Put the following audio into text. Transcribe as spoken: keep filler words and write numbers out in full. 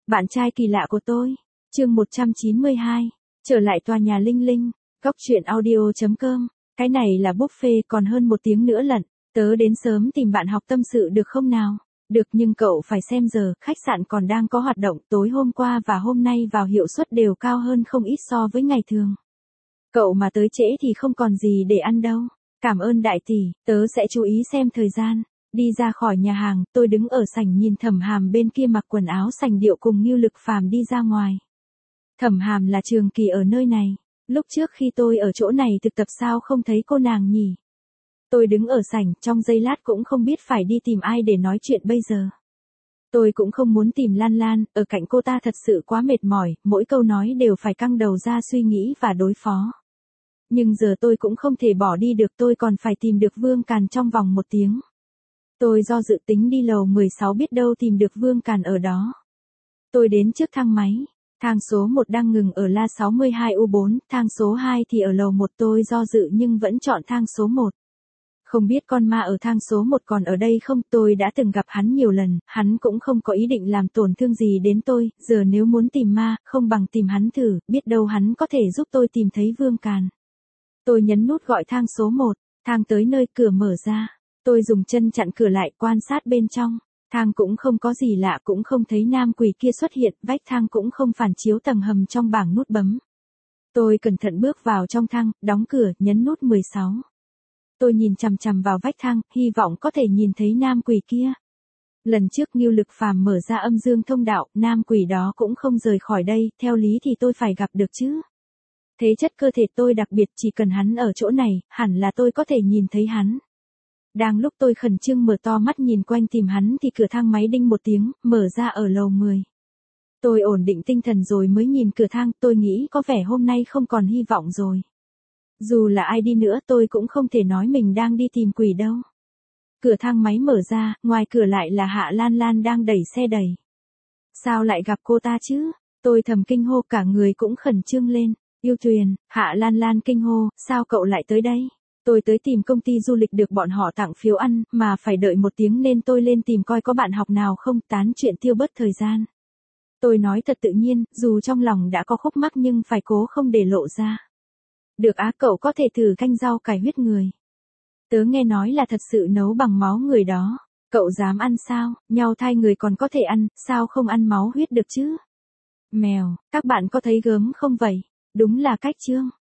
Bạn trai kỳ lạ của tôi. Chương một trăm chín mươi hai. Trở lại tòa nhà Linh Linh. Góc truyện audio chấm com. Cái này là buffet, còn hơn một tiếng nữa lận. Tớ đến sớm tìm bạn học tâm sự được không nào? Được, nhưng cậu phải xem giờ, khách sạn còn đang có hoạt động, tối hôm qua và hôm nay vào hiệu suất đều cao hơn không ít so với ngày thường. Cậu mà tới trễ thì không còn gì để ăn đâu. Cảm ơn đại tỷ, tớ sẽ chú ý xem thời gian. Đi ra khỏi nhà hàng, tôi đứng ở sảnh nhìn Thẩm Hàm bên kia mặc quần áo sành điệu cùng Ngưu Lực Phàm đi ra ngoài. Thẩm Hàm là trường kỳ ở nơi này. Lúc trước khi tôi ở chỗ này thực tập sao không thấy cô nàng nhỉ? Tôi đứng ở sảnh, trong giây lát cũng không biết phải đi tìm ai để nói chuyện bây giờ. Tôi cũng không muốn tìm Lan Lan, ở cạnh cô ta thật sự quá mệt mỏi, mỗi câu nói đều phải căng đầu ra suy nghĩ và đối phó. Nhưng giờ tôi cũng không thể bỏ đi được, tôi còn phải tìm được Vương Càn trong vòng một tiếng. Tôi do dự tính đi lầu mười sáu, biết đâu tìm được Vương Càn ở đó. Tôi đến trước thang máy. Thang số một đang ngừng ở La sáu mươi hai U bốn, thang số hai thì ở lầu một. Tôi do dự nhưng vẫn chọn thang số một. Không biết con ma ở thang số một còn ở đây không, tôi đã từng gặp hắn nhiều lần, hắn cũng không có ý định làm tổn thương gì đến tôi, giờ nếu muốn tìm ma, không bằng tìm hắn thử, biết đâu hắn có thể giúp tôi tìm thấy Vương Càn. Tôi nhấn nút gọi thang số một, thang tới nơi, cửa mở ra. Tôi dùng chân chặn cửa lại, quan sát bên trong. Thang cũng không có gì lạ, cũng không thấy nam quỷ kia xuất hiện, vách thang cũng không phản chiếu tầng hầm trong bảng nút bấm. Tôi cẩn thận bước vào trong thang, đóng cửa, nhấn nút mười sáu. Tôi nhìn chằm chằm vào vách thang, hy vọng có thể nhìn thấy nam quỷ kia. Lần trước Ngưu Lực Phàm mở ra âm dương thông đạo, nam quỷ đó cũng không rời khỏi đây, theo lý thì tôi phải gặp được chứ. Thế chất cơ thể tôi đặc biệt, chỉ cần hắn ở chỗ này, hẳn là tôi có thể nhìn thấy hắn. Đang lúc tôi khẩn trương mở to mắt nhìn quanh tìm hắn thì cửa thang máy đinh một tiếng, mở ra ở lầu mười. Tôi ổn định tinh thần rồi mới nhìn cửa thang, tôi nghĩ có vẻ hôm nay không còn hy vọng rồi. Dù là ai đi nữa tôi cũng không thể nói mình đang đi tìm quỷ đâu. Cửa thang máy mở ra, ngoài cửa lại là Hạ Lan Lan đang đẩy xe đẩy. Sao lại gặp cô ta chứ? Tôi thầm kinh hô, cả người cũng khẩn trương lên. Yêu Tuyền, Hạ Lan Lan kinh hô, sao cậu lại tới đây? Tôi tới tìm công ty du lịch được bọn họ tặng phiếu ăn, mà phải đợi một tiếng nên tôi lên tìm coi có bạn học nào không, tán chuyện tiêu bớt thời gian. Tôi nói thật tự nhiên, dù trong lòng đã có khúc mắc nhưng phải cố không để lộ ra. Được á, cậu có thể thử canh rau cải huyết người. Tớ nghe nói là thật sự nấu bằng máu người đó. Cậu dám ăn sao? Nhau thai người còn có thể ăn, sao không ăn máu huyết được chứ? Mèo, các bạn có thấy gớm không vậy? Đúng là cách chương.